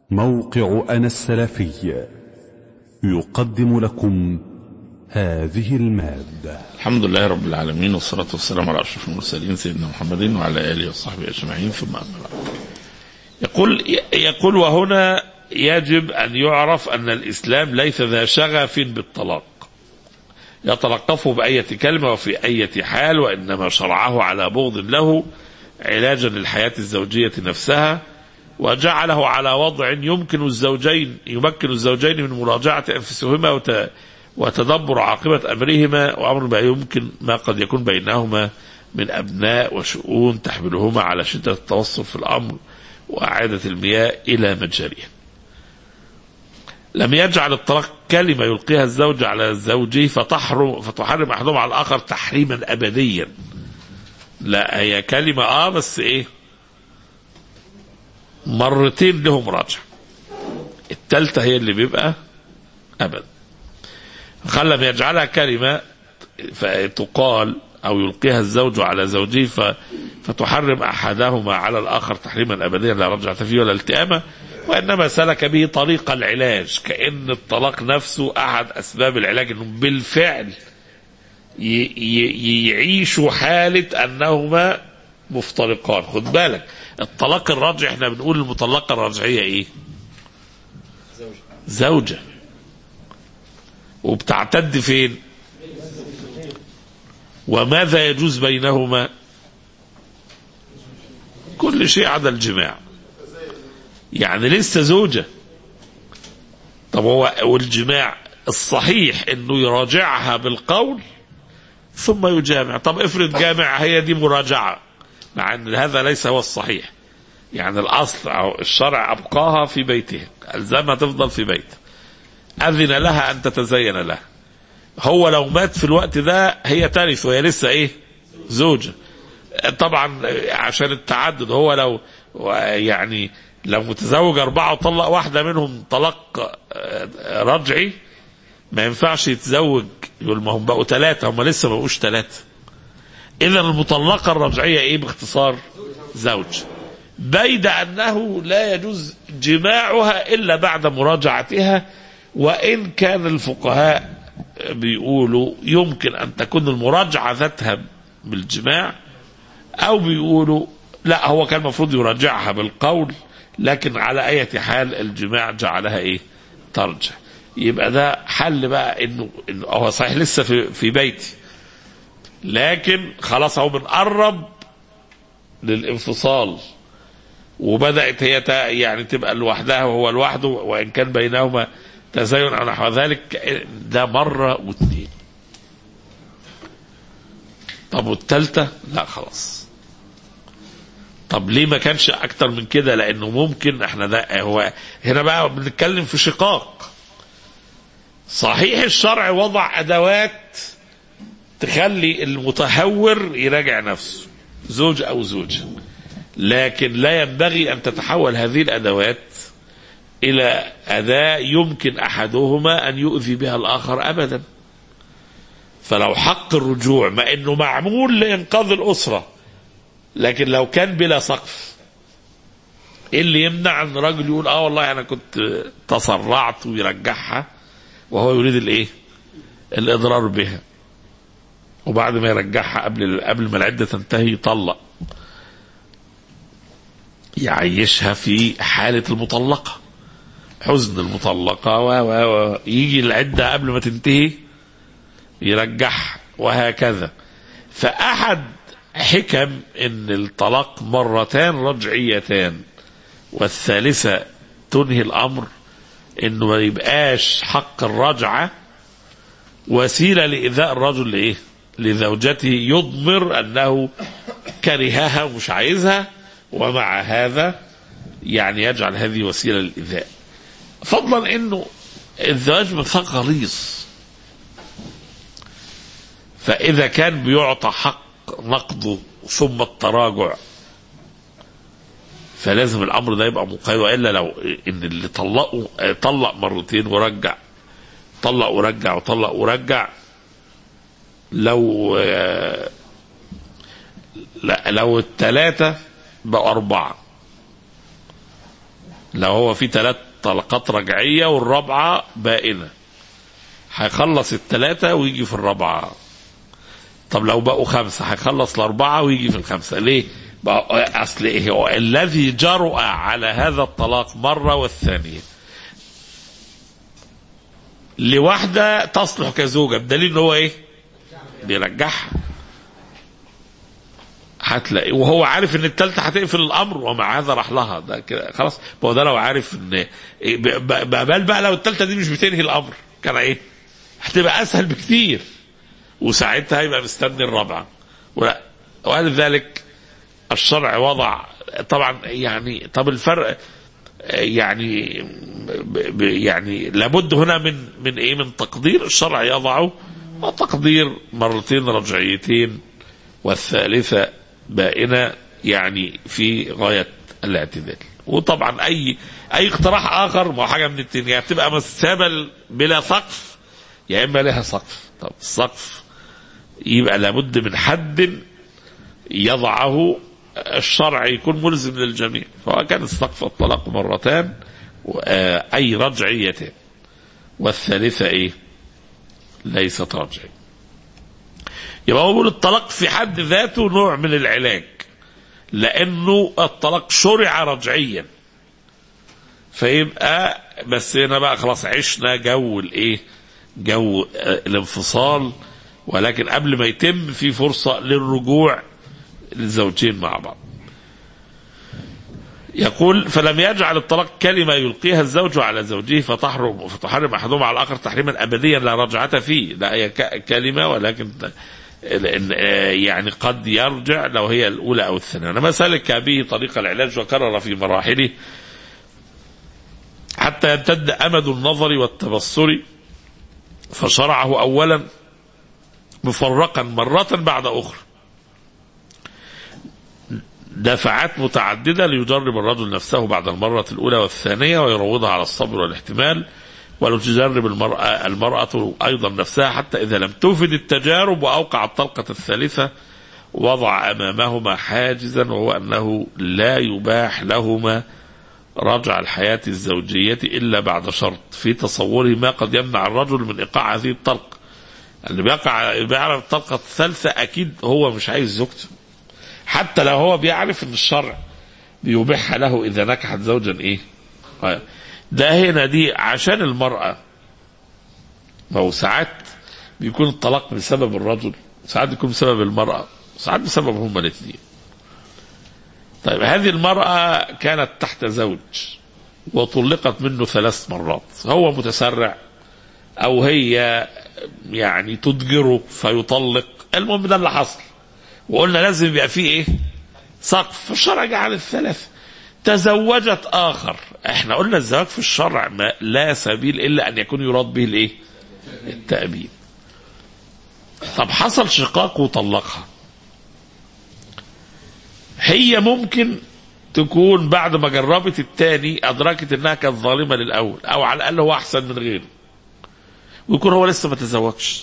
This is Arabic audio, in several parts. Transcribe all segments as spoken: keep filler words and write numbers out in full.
موقع أنا السلفي يقدم لكم هذه المادة. الحمد لله رب العالمين، والصلاة والسلام على أشرف المرسلين سيدنا محمد وعلى آله وصحبه أجمعين، ثم أما بعد. يقول يقول وهنا يجب أن يعرف أن الإسلام ليس ذا شغف بالطلاق يتلقفه بأية كلمة وفي أية حال، وإنما شرعه على بغض له علاجا للحياة الزوجية نفسها، وجعله على وضع يمكن الزوجين يمكن الزوجين من مراجعة أنفسهما وتدبر عاقبة أمرهما، وأمر ما يمكن ما قد يكون بينهما من أبناء وشؤون تحملهما على شدة التوسط في الأمر وإعادة المياه إلى مجاريها. لم يجعل الطلاق كلمة يلقيها الزوج على زوجه فتحرم فتحرم أحدهما على الآخر تحريما أبديا. لا، هي كلمة آه بس إيه مرتين لهم راجع، التالتة هي اللي بيبقى أبد. لم يجعلها كلمة فتقال أو يلقيها الزوج على زوجه فتحرم أحدهما على الآخر تحريما أبديا لا رجعة فيه ولا التئامة، وإنما سلك به طريق العلاج، كأن الطلاق نفسه أحد أسباب العلاج، إنه بالفعل يعيشوا حالة أنهما مفترقان. خد بالك، الطلاق الرجعي احنا بنقول المطلقة الرجعية ايه؟ زوجة, زوجة. وبتعتد فين؟ وماذا يجوز بينهما؟ كل شيء عدا الجماع، يعني لسه زوجة. طب هو والجماع الصحيح انه يراجعها بالقول ثم يجامع. طب افرض جامع، هي دي مراجعة، مع ان هذا ليس هو الصحيح. يعني الاصل او الشرع ابقاها في بيتها، الزمها تفضل في بيته، اذن لها ان تتزين له. هو لو مات في الوقت ده هي ترث وهي لسه ايه؟ زوجة. طبعا عشان التعدد، هو لو يعني لو متزوج اربعة وطلق واحدة منهم طلاق رجعي ما ينفعش يتزوج، يقول ما هم بقوا ثلاثة، هم لسه ما بقوش ثلاثة. اذا المطلقة الرجعية ايه باختصار؟ زوج، بيد أنه لا يجوز جماعها إلا بعد مراجعتها. وإن كان الفقهاء بيقولوا يمكن أن تكون المراجعة ذاتها بالجماع، أو بيقولوا لا، هو كان المفروض يراجعها بالقول، لكن على أي حال الجماع جعلها إيه؟ ترجع. يبقى ده حل بقى، إنه, إنه هو صحيح لسه في, في بيتي، لكن خلاص هو بنقرب للانفصال، وبدأت هي يعني تبقى لوحدها وهو لوحده، وإن كان بينهما تزين أو نحو ذلك. ده مرة واثنين. طب والثالثة؟ لا خلاص. طب ليه ما كانش أكتر من كده؟ لأنه ممكن احنا ده هو هنا بقى بنتكلم في شقاق. صحيح الشرع وضع أدوات تخلي المتهور يراجع نفسه، زوج أو زوجة، لكن لا ينبغي أن تتحول هذه الأدوات إلى أداة يمكن أحدهما أن يؤذي بها الآخر أبدا. فلو حق الرجوع ما إنه معمول لإنقاذ الأسرة، لكن لو كان بلا سقف، إيه اللي يمنع أن رجل يقول آه والله أنا كنت تسرعت ويرجعها وهو يريد الإيه؟ الإضرار بها، وبعد ما يرجعها قبل قبل ما العدة تنتهي يطلق، يعيشها في حالة المطلقة، حزن المطلقة، ويجي العدة قبل ما تنتهي يرجعها، وهكذا. فأحد حكم ان الطلاق مرتان رجعيتان والثالثة تنهي الأمر، انه ما يبقاش حق الرجعة وسيلة لإيذاء الرجل لإيه؟ لزوجته، يضمر أنه كرهها ومش عايزها، ومع هذا يعني يجعل هذه وسيلة للإيذاء. فضلا انه الزواج ميثاق غليظ، فإذا كان بيعطى حق نقضه ثم التراجع، فلازم الأمر ده يبقى مقيد. وإلا لو إن اللي طلقوا طلق مرتين ورجع، طلق ورجع وطلق ورجع، لو لا لو الثلاثة بقوا أربعة، لو هو في ثلاث طلقات رجعية والرابعة بائنة هيخلص الثلاثة ويجي في الرابعة. طب لو بقوا خمسة هيخلص الأربعة ويجي في الخمسة. ليه؟ أصل إيه هو الذي جرؤ على هذا الطلاق مرة والثانية لواحدة تصلح كزوجة بدليل إنه هو إيه؟ بيرجعها. هتلاقي وهو عارف ان الثالثه هتقفل الامر ومع هذا راح لها. ده كده خلاص. هو ده لو عارف ان بقى بقى لو الثالثه دي مش بتنهي الامر كان ايه؟ هتبقى اسهل بكتير وساعتها هيبقى مستني الرابعه. ولا ولذلك الشرع وضع طبعا يعني. طب الفرق يعني يعني لابد هنا من من ايه؟ من تقدير الشرع يضعه. وتقدير مرتين رجعيتين والثالثه بائنة يعني في غاية الاعتدال. وطبعا اي اي اقتراح اخر ما حاجة من التانية يعني تبقى مسابة بلا سقف يا اما لها سقف. طب السقف يبقى لابد من حد يضعه الشرع يكون ملزم للجميع. فهو كان السقف الطلاق مرتان اي رجعيتين والثالثة ايه؟ ليست رجعية. يبقى هو بيقول الطلاق في حد ذاته نوع من العلاج لانه الطلاق شرع رجعيا. فيبقى بس هنا بقى خلاص عشنا جو الايه؟ جو الانفصال. ولكن قبل ما يتم في فرصة للرجوع للزوجين مع بعض. يقول فلم يجعل الطلاق كلمة يلقيها الزوج على زوجه فتحرم فتحرم احدهما على الاخر تحريما ابديا لا رجعة فيه. لا هي كلمة ولكن يعني قد يرجع لو هي الأولى أو الثانية. أنا مسلك به طريق العلاج وكرر في مراحله حتى يمتد أمد النظر والتبصر فشرعه أولا مفرقا مرة بعد أخرى دفعات متعددة ليجرب الرجل نفسه بعد المرة الأولى والثانية ويروضها على الصبر والاحتمال. ولو تجرب المرأة, المرأة أيضا نفسها حتى إذا لم تفد التجارب وأوقع الطلقة الثالثة وضع أمامهما حاجزا وهو أنه لا يباح لهما رجع الحياة الزوجية إلا بعد شرط في تصوره ما قد يمنع الرجل من إيقاع هذه الطلقة. اللي بيقع بيعرف الطلقة الثالثة أكيد هو مش عايز زوجته حتى لو هو بيعرف أن الشرع بيبيحها له إذا نكحت زوجا إيه. ده هنا دي عشان المرأة. ما هو ساعات بيكون الطلاق بسبب الرجل ساعات بيكون بسبب المرأة ساعات بسبب هما الاثنين. طيب هذه المرأة كانت تحت زوج وطلقت منه ثلاث مرات. هو متسرع أو هي يعني تضجره فيطلق. المهم ده اللي حصل وقلنا لازم يبقى فيه إيه؟ سقف. فالشرع جعل الثلاثة. تزوجت آخر. احنا قلنا الزواج في الشرع ما لا سبيل إلا أن يكون يراد به الإيه؟ التأبيد. طب حصل شقاق وطلقها. هي ممكن تكون بعد ما جربت الثاني أدركت أنها كانت ظالمة للأول أو على الأقل هو أحسن من غيره ويكون هو لسه ما تزوجش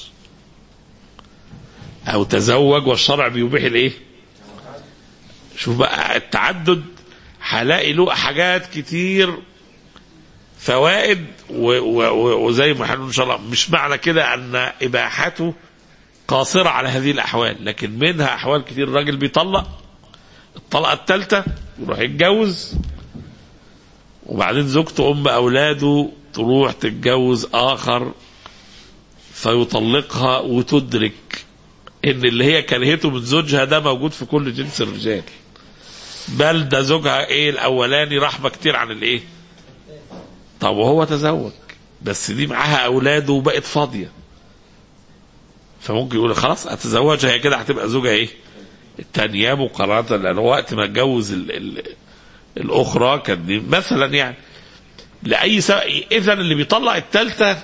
أو تزوج والشرع بيبيح الإيه؟ شوف بقى التعدد هلاقي له حاجات كتير فوائد وزي ما هنقول ان شاء الله. مش معنى كده ان اباحته قاصره على هذه الاحوال لكن منها احوال كتير. الراجل بيطلق الطلقه الثالثه يروح يتجوز وبعدين زوجته ام اولاده تروح تتجوز اخر فيطلقها وتدرك ان اللي هي كرهته من زوجها ده موجود في كل جنس الرجال بل ده زوجها ايه الاولاني رحمه كتير عن الايه. طب وهو تزوج بس دي معاها اولاده وبقت فاضيه فممكن يقول خلاص اتزوجها هي كده هتبقى زوجها ايه الثانيه مقارنه لان وقت ما اتجوز الاخرى كان دي مثلا يعني لاي سبب. اذا اللي بيطلع الثالثه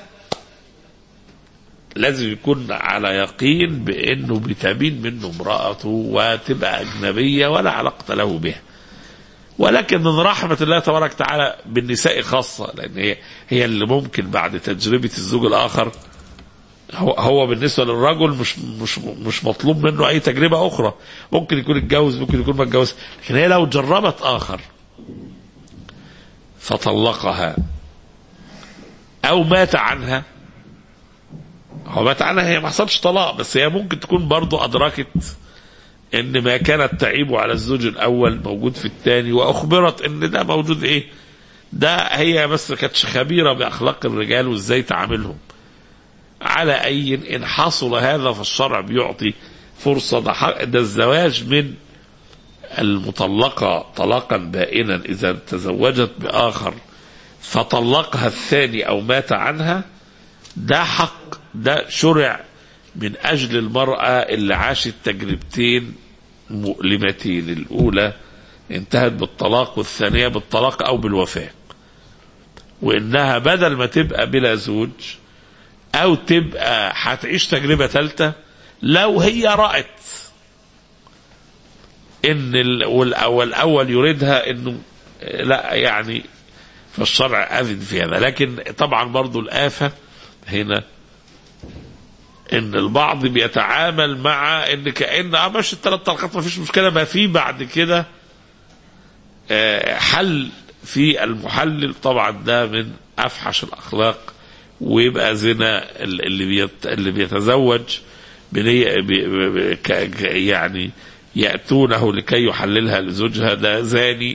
لازم يكون على يقين بانه بتبين منه امرأته وتبقى اجنبية ولا علاقة له بها. ولكن من رحمة الله تبارك وتعالى بالنساء خاصة لان هي هي اللي ممكن بعد تجربة الزوج الاخر هو هو بالنسبة للرجل مش مش مش مطلوب منه اي تجربة اخرى. ممكن يكون اتجوز ممكن يكون ما اتجوز لكن هي لو جربت اخر فطلقها أو مات عنها. هو مات عنها، هي ما حصلش طلاق، بس هي ممكن تكون برضو أدركت إن ما كانت تعيب على الزوج الأول موجود في الثاني، وأخبرت إن ده موجود إيه ده، هي بس ما كانتش خبيرة بأخلاق الرجال وإزاي تعاملهم. على أي إن حصل هذا فالشرع بيعطي فرصة. ده, ده الزواج من المطلقة طلاقا بائنا إذا تزوجت بآخر فطلقها الثاني أو مات عنها، ده حق، ده شرع من أجل المرأة اللي عاشت تجربتين مؤلمتين، الأولى انتهت بالطلاق والثانية بالطلاق أو بالوفاة، وإنها بدل ما تبقى بلا زوج أو تبقى هتعيش تجربة ثالثة، لو هي رأت إن الأول يريدها إنه لا يعني، فالشرع أذن في هذا. لكن طبعا برضو الآفة هنا إن البعض بيتعامل مع إن كأن آه ماشي الثلاث طلقات ما فيش مشكلة، ما في بعد كده حل في المحلل. طبعا ده من أفحش الأخلاق، ويبقى زنا اللي بيت اللي بيتزوج يعني يأتونه لكي يحللها لزوجها، ده زاني.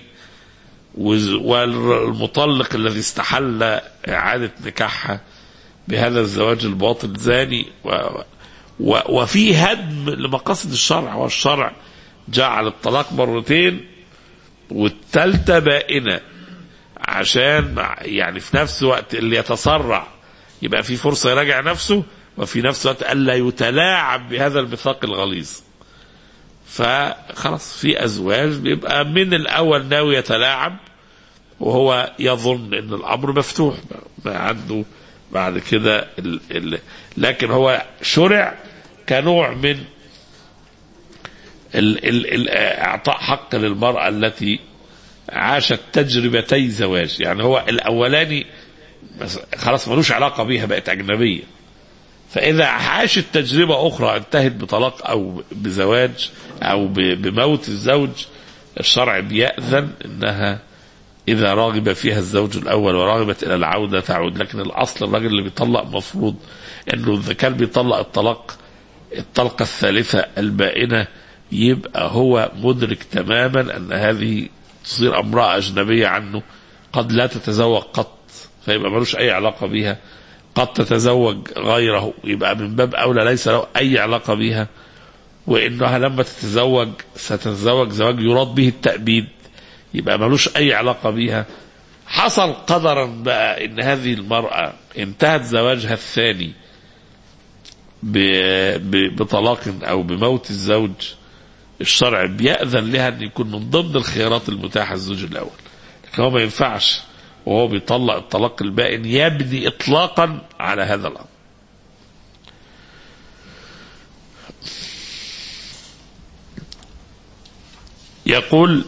والمطلق الذي استحل إعادة نكاحها بهذا الزواج الباطل زاني. وفي هدم لمقاصد الشرع، والشرع جعل الطلاق مرتين والثالثة بائنة، عشان يعني في نفس وقت اللي يتسرع يبقى في فرصة يراجع نفسه، وفي نفس الوقت ألا يتلاعب بهذا الميثاق الغليظ. فخلاص في أزواج بيبقى من الأول ناوي يتلاعب وهو يظن أن الأمر مفتوح، ما عنده بعد كده ال ال لكن هو شرع كنوع من ال ال ال اعطاء حق للمرأة التي عاشت تجربتي زواج. يعني هو الأولاني خلاص ملوش علاقة بيها، بقت أجنبية، فإذا عاشت تجربة أخرى انتهت بطلاق أو بزواج أو بموت الزوج، الشرع بيأذن إنها إذا راغب فيها الزوج الأول ورغبت إلى العودة تعود. لكن الأصل الراجل اللي بيطلق مفروض إنه إذا كان بيطلق الطلاق الطلقة الثالثة البائنة يبقى هو مدرك تماما أن هذه تصير امرأة أجنبية عنه، قد لا تتزوج قط فيبقى ملوش أي علاقة بها، قد تتزوج غيره يبقى من باب أولى ليس له أي علاقة بها، وإنها لما تتزوج ستتزوج زواج يراد به التأبيد يبقى ملوش أي علاقة بها. حصل قدرا بقى إن هذه المرأة انتهت زواجها الثاني بطلاق أو بموت الزوج، الشرع بيأذن لها أن يكون من ضمن الخيارات المتاحة الزوج الأول. لكن هو ما ينفعش وهو بيطلق الطلاق البائن يبني إطلاقا على هذا الأمر. يقول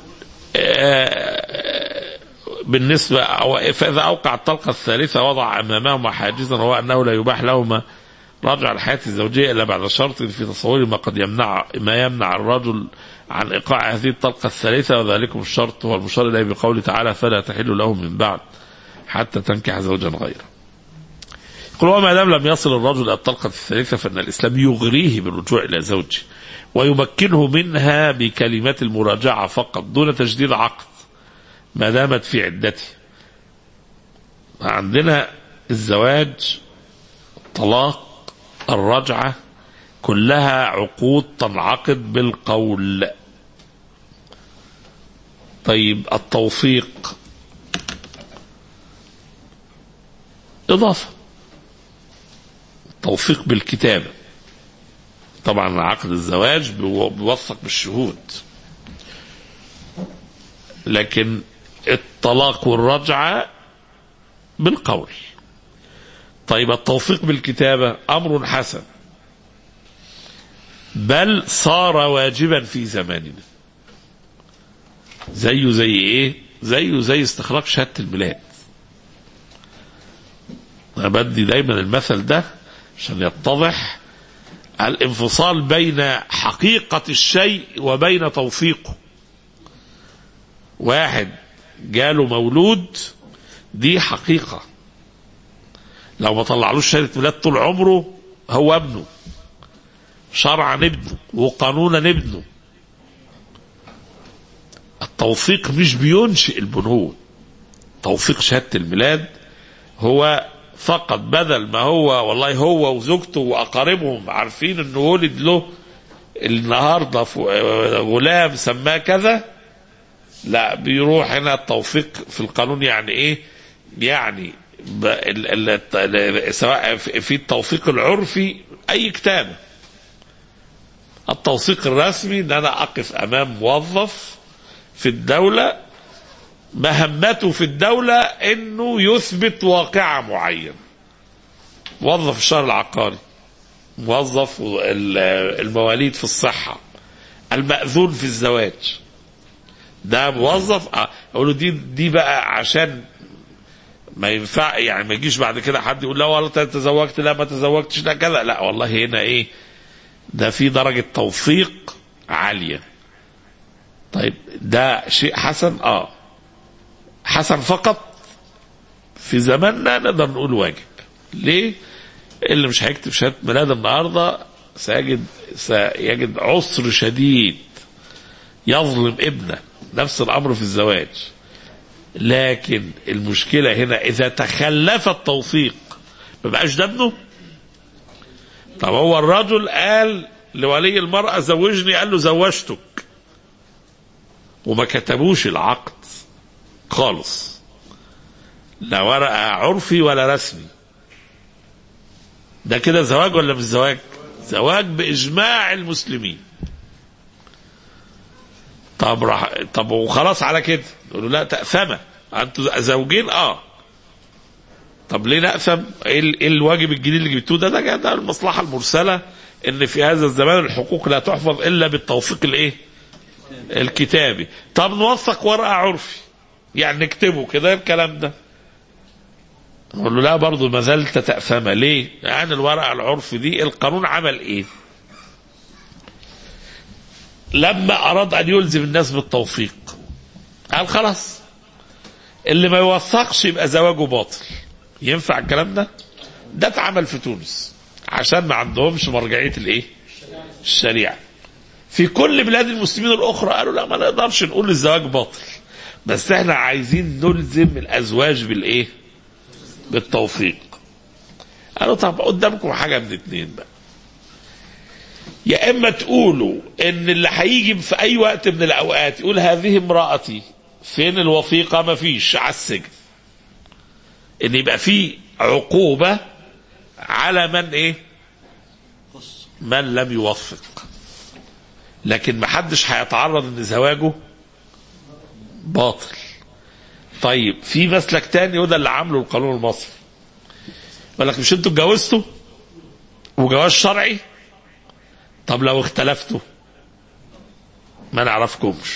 بالنسبة فإذا أوقع الطلقة الثالثة وضع أمامهما حاجزا وهو أنه لا يباح لهما رجع الحياة الزوجية إلا بعد شرط في تصور ما قد يمنع ما يمنع الرجل عن إيقاع هذه الطلقة الثالثة، وذلكم الشرط هو المشار إليه بقوله تعالى فلا تحل له من بعد حتى تنكح زوجا غيره. يقول وما دام لم يصل الرجل إلى الطلقة الثالثة فإن الإسلام يغريه بالرجوع إلى زوجه ويمكنه منها بكلمات المراجعة فقط دون تجديد عقد ما دامت في عدته. عندنا الزواج، طلاق، الرجعة كلها عقود تنعقد بالقول. طيب التوثيق إضافة، توثيق بالكتابة. طبعا عقد الزواج بيوثق بالشهود، لكن الطلاق والرجعة بالقول. طيب التوثيق بالكتابة أمر حسن، بل صار واجبا في زماننا. زيه زي ايه؟ زيه زي استخراج شهادة الميلاد. أنا بدي دايما المثل ده عشان يتضح الانفصال بين حقيقة الشيء وبين توثيقه. واحد جاله مولود دي حقيقة. لو ما طلعلوش شهادة ميلاد طول عمره هو ابنه، شرعا ابنه وقانونا ابنه. التوثيق مش بينشئ البنود، توثيق شهادة الميلاد هو فقط بدل ما هو والله هو وزوجته وأقاربهم عارفين انه ولد له النهاردة غلام سماه كذا، لا بيروح هنا التوثيق في القانون. يعني ايه؟ يعني سواء في التوثيق العرفي اي كتابة، التوثيق الرسمي ان انا اقف امام موظف في الدولة مهمته في الدولة انه يثبت واقعة معين، موظف الشهر العقاري، موظف المواليد في الصحة، المأذون في الزواج، ده موظف. اقول له دي دي بقى عشان ما ينفع يعني ما يجيش بعد كده حد يقول لا والله تزوجت لا ما تزوجتش لا كذا، لا والله هنا ايه ده في درجة توثيق عالية. طيب ده شيء حسن، اه حسن فقط في زماننا نقدر نقول واجب. ليه؟ اللي مش هيكتب شهادة ميلاد النهارده سيجد سيجد عسر شديد يظلم ابنه. نفس الامر في الزواج. لكن المشكلة هنا اذا تخلف التوثيق ما بقاش ده ابنه. طب هو الرجل قال لولي المرأة زوجني، قال له زوجتك وما كتبوش العقد خالص، لا ورقة عرفي ولا رسمي، ده كده زواج ولا مش زواج؟ زواج بإجماع المسلمين. طب راح طب وخلاص على كده يقولوا لا تأثم انتوا زوجين. اه طب ليه نأثم؟ ايه الواجب الجديد اللي جبتوه ده؟ ده ده المصلحة المرسلة ان في هذا الزمان الحقوق لا تحفظ الا بالتوثيق الايه؟ الكتابي. طب نوثق ورقة عرفي يعني نكتبه كده الكلام ده، نقول له لا برضه ما زلت تأثم. ليه؟ يعني الورقة العرفي دي القانون عمل ايه؟ لما اراد ان يلزم الناس بالتوثيق قال خلاص اللي ما يوثقش يبقى زواجه باطل. ينفع الكلام ده؟ ده اتعمل في تونس عشان ما عندهمش مرجعية الايه؟ الشريعة. في كل بلاد المسلمين الاخرى قالوا لا ما نقدرش نقول الزواج باطل، بس احنا عايزين نلزم الازواج بالايه؟ بالتوثيق. قالوا طب قدامكم حاجة من اتنين بقى، يا اما تقولوا ان اللي هيجي في اي وقت من الاوقات يقول هذه امرأتي فين الوثيقة؟ ما فيش، على السجن. ان يبقى في عقوبة على من ايه؟ من لم يوثق. لكن ما حدش هيتعرض ان زواجه باطل. طيب في مسلك تاني وده اللي عامله القانون المصري، يقول لك مش انتوا اتجوزتوا وجواز شرعي؟ طب لو اختلفتوا ما نعرفكمش،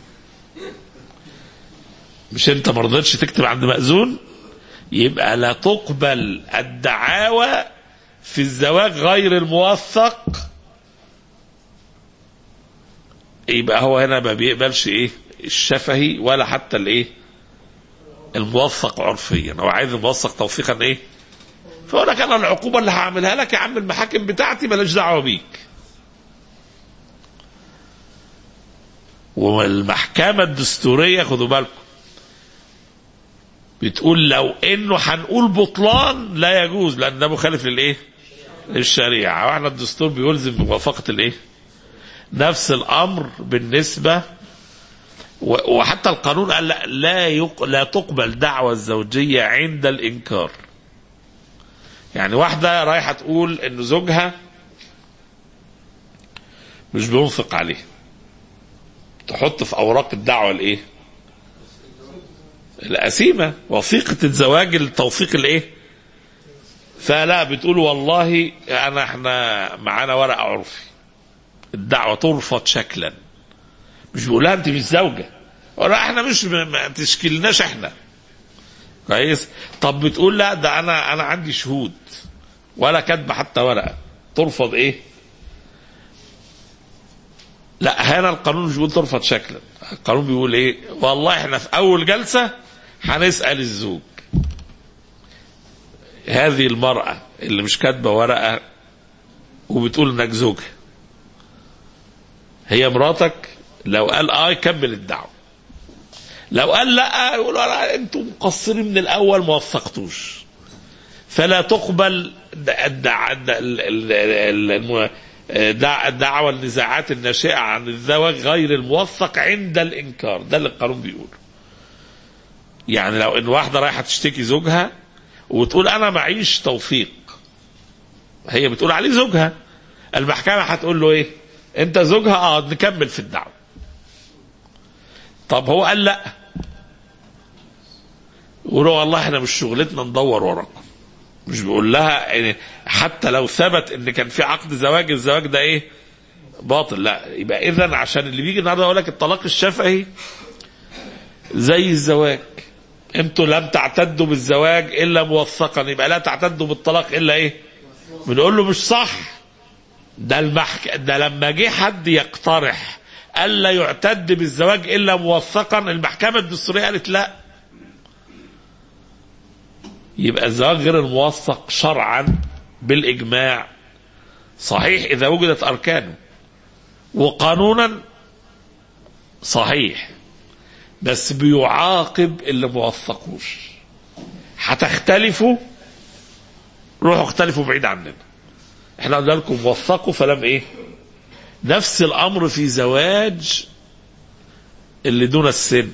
مش انت ما رضيتش تكتب عند مأذون، يبقى لا تقبل الدعاوى في الزواج غير الموثق. يبقى هو هنا ما بيقبلش ايه؟ الشفهي ولا حتى الايه؟ الموثق عرفيا. هو عايز الموثق توثيقا ايه؟ فقول لك انا العقوبه اللي هعملها لك يا عم المحاكم بتاعتي مالهاش دعوه بيك. والمحكمه الدستوريه خدوا بالكم بتقول لو انه هنقول بطلان لا يجوز لان ده مخالف للايه؟ للشريعه. واحنا الدستور بيلزم بموافقه الايه؟ نفس الامر بالنسبه، وحتى القانون قال لا لا, يق... لا تقبل دعوى الزوجيه عند الانكار. يعني واحده رايحه تقول ان زوجها مش بينفق عليه، تحط في اوراق الدعوه الايه؟ القسيمه، وثيقه الزواج التوثيق الايه؟ فلا بتقول والله انا احنا معانا ورقه عرفي، الدعوه ترفض شكلا. مش بيقولها انت مش زوجه، ولا احنا مش ما تشكلناش احنا كويس. طب بتقول لا ده انا انا عندي شهود ولا كاتبه حتى ورقه، ترفض ايه؟ لا هنا القانون مش بيقول ترفض شكلا، القانون بيقول ايه؟ والله احنا في اول جلسه هنسال الزوج هذه المرأة اللي مش كاتبة ورقة وبتقول انك زوجها هي مراتك؟ لو قال اه يكمل الدعوة، لو قال لا يقول انتم مقصرين من الاول ما وثقتوش، فلا تقبل الدعوة النزاعات الناشئة عن الزواج غير الموثق عند الانكار. ده اللي القانون بيقوله. يعني لو ان واحدة رايحة تشتكي زوجها وتقول انا معيش توثيق، هي بتقول عليه زوجها، المحكمة هتقول له ايه؟ انت زوجها؟ اه نكمل في الدعوة. طب هو قال لا، يقولوا والله احنا مش شغلتنا ندور وراكم. مش بيقول لها يعني حتى لو ثبت ان كان في عقد زواج، الزواج ده ايه؟ باطل. لا، يبقى اذا عشان اللي بيجي النهارده يقول لك الطلاق الشفهي زي الزواج، انتوا لم تعتدوا بالزواج الا موثقا، يبقى لا تعتدوا بالطلاق الا ايه؟ بنقول له مش صح. ده المحك... ده لما جه حد يقترح الا يعتد بالزواج الا موثقا، المحكمة الدستورية قالت لا. يبقى الزواج غير الموثق شرعا بالاجماع صحيح اذا وجدت اركانه، وقانونا صحيح، بس بيعاقب اللي موثقوش. هتختلفوا، روحوا اختلفوا بعيد عننا، احنا قلنا لكم موثقوا فلم ايه. نفس الامر في زواج اللي دون السن.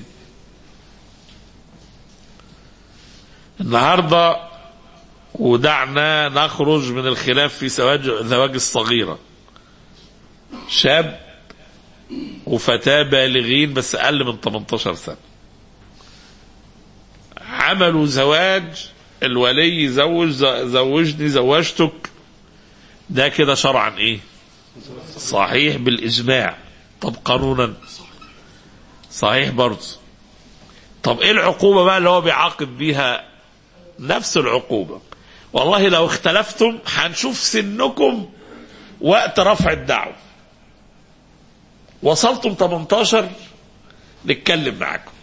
النهارده ودعنا نخرج من الخلاف في زواج زواج الصغيرة، شاب وفتاة بالغين بس اقل من ثمانية عشر سنة، عملوا زواج، الولي زوج زوجني زوجتك، ده كده شرعا ايه؟ صحيح بالاجماع. طب قانونا صحيح برضه. طب ايه العقوبة بقى اللي هو بيعاقب بيها؟ نفس العقوبة. والله لو اختلفتم هنشوف سنكم وقت رفع الدعوة، وصلتم ثمانية عشر نتكلم معكم.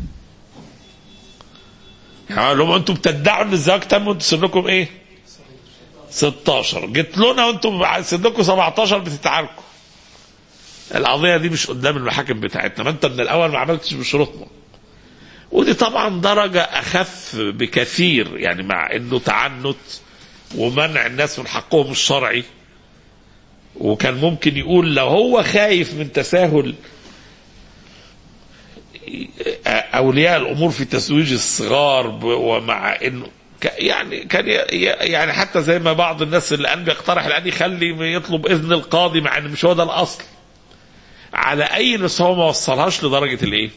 يعني لو انتم بتدعوا ان الزواج تم وانتم سنكم ايه؟ ستة عشر، جيت لنا وانتم سنكم سبعة عشر بتتعاركوا. القضية دي مش قدام المحاكم بتاعتنا، ما انت من الاول ما عملتش بشروطنا. ودي طبعا درجة اخف بكثير، يعني مع انه تعنت ومنع الناس من حقهم الشرعي. وكان ممكن يقول لو هو خايف من تساهل اولياء الامور في تزويج الصغار، ومع انه يعني كان يعني حتى زي ما بعض الناس اللي الان بيقترح الان يخلي يطلب اذن القاضي، مع ان مش هو ده الاصل. على اي نص هو ما وصلهاش لدرجه الايه؟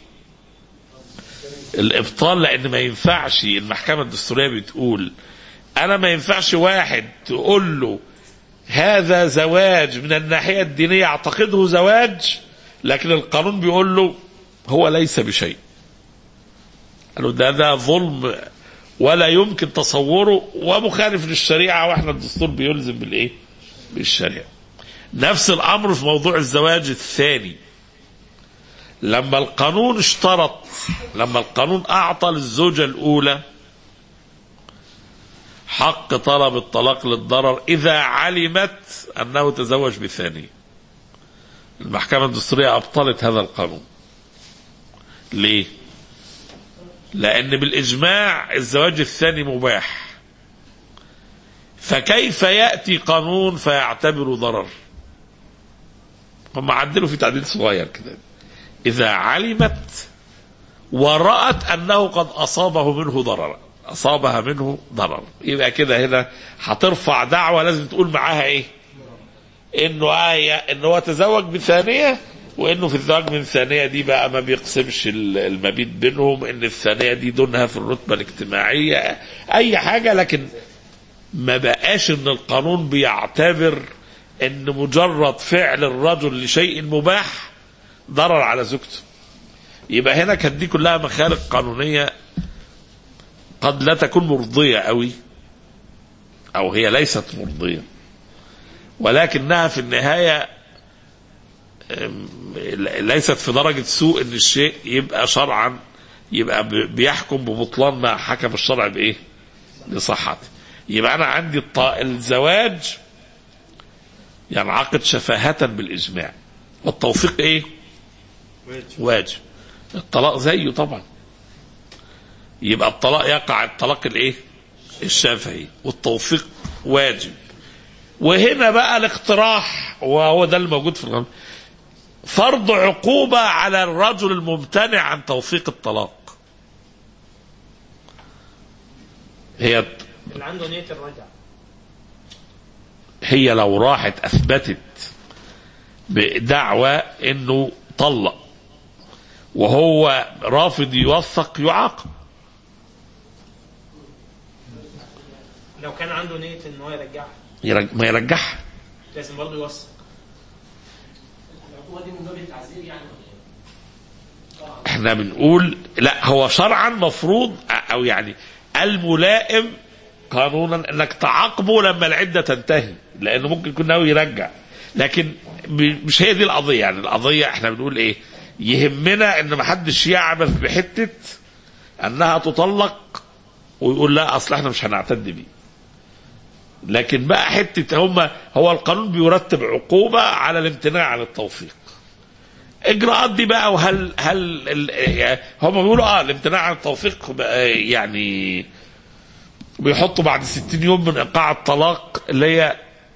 الابطال. لان ما ينفعش، المحكمه الدستوريه بتقول انا ما ينفعش واحد تقول له هذا زواج من الناحيه الدينيه اعتقده زواج، لكن القانون بيقول له هو ليس بشيء. قالوا ده ده ظلم ولا يمكن تصوره ومخالف للشريعه، واحنا الدستور بيلزم بالايه؟ بالشريعه. نفس الامر في موضوع الزواج الثاني. لما القانون اشترط، لما القانون اعطى للزوجه الاولى حق طلب الطلاق للضرر اذا علمت انه تزوج بثانيه، المحكمه الدستوريه ابطلت هذا القانون. ليه؟ لأن بالإجماع الزواج الثاني مباح، فكيف يأتي قانون فيعتبر ضرر؟ هم عدلوا في تعديل صغير كده، إذا علمت ورأت أنه قد أصابه منه ضرر، أصابها منه ضرر، يبقى كده هنا هترفع دعوة لازم تقول معاها إيه؟ إنه آية إنه هو تزوج بثانية، وانه في الزواج من الثانيه دي بقى ما بيقسمش المبيت بينهم، ان الثانيه دي دونها في الرتبه الاجتماعيه، اي حاجه، لكن ما بقاش ان القانون بيعتبر ان مجرد فعل الرجل لشيء مباح ضرر على زوجته. يبقى هنا كانت دي كلها مخالف قانونيه قد لا تكون مرضيه قوي، او هي ليست مرضيه، ولكنها في النهايه ليست في درجة سوء ان الشيء يبقى شرعا، يبقى بيحكم ببطلان ما حكم الشرع بايه؟ بصحته. يبقى أنا عندي الزواج ينعقد شفاهة بالإجماع، والتوثيق إيه؟ واجب. الطلاق زيه طبعا، يبقى الطلاق يقع الطلاق الإيه؟ الشفهي، والتوثيق واجب. وهنا بقى الاقتراح، وهو ده الموجود في القانون، فرض عقوبة على الرجل الممتنع عن توثيق الطلاق. هي اللي عنده نية الرجعة، هي لو راحت أثبتت بدعوى إنه طلق وهو رافض يوثق يعاقب. لو كان عنده نية إن هو يرجعها يرج... ما يرجعها لازم برضه يوثق. احنا بنقول لا، هو شرعا مفروض او يعني الملائم قانونا انك تعاقبه لما العده تنتهي، لانه ممكن يكون ناوي يرجع، لكن مش هي دي القضيه. يعني القضيه احنا بنقول ايه؟ يهمنا ان ما حدش يعبث بحته انها تطلق ويقول لا اصل احنا مش هنعتد بيه. لكن بقى حته هم هو القانون بيرتب عقوبه على الامتناع عن التوثيق. اجراءات دي بقى، وهل هل هم بيقولوا اه الامتناع عن التوثيق يعني بيحطوا بعد ستين يوم من ايقاع الطلاق، اللي هي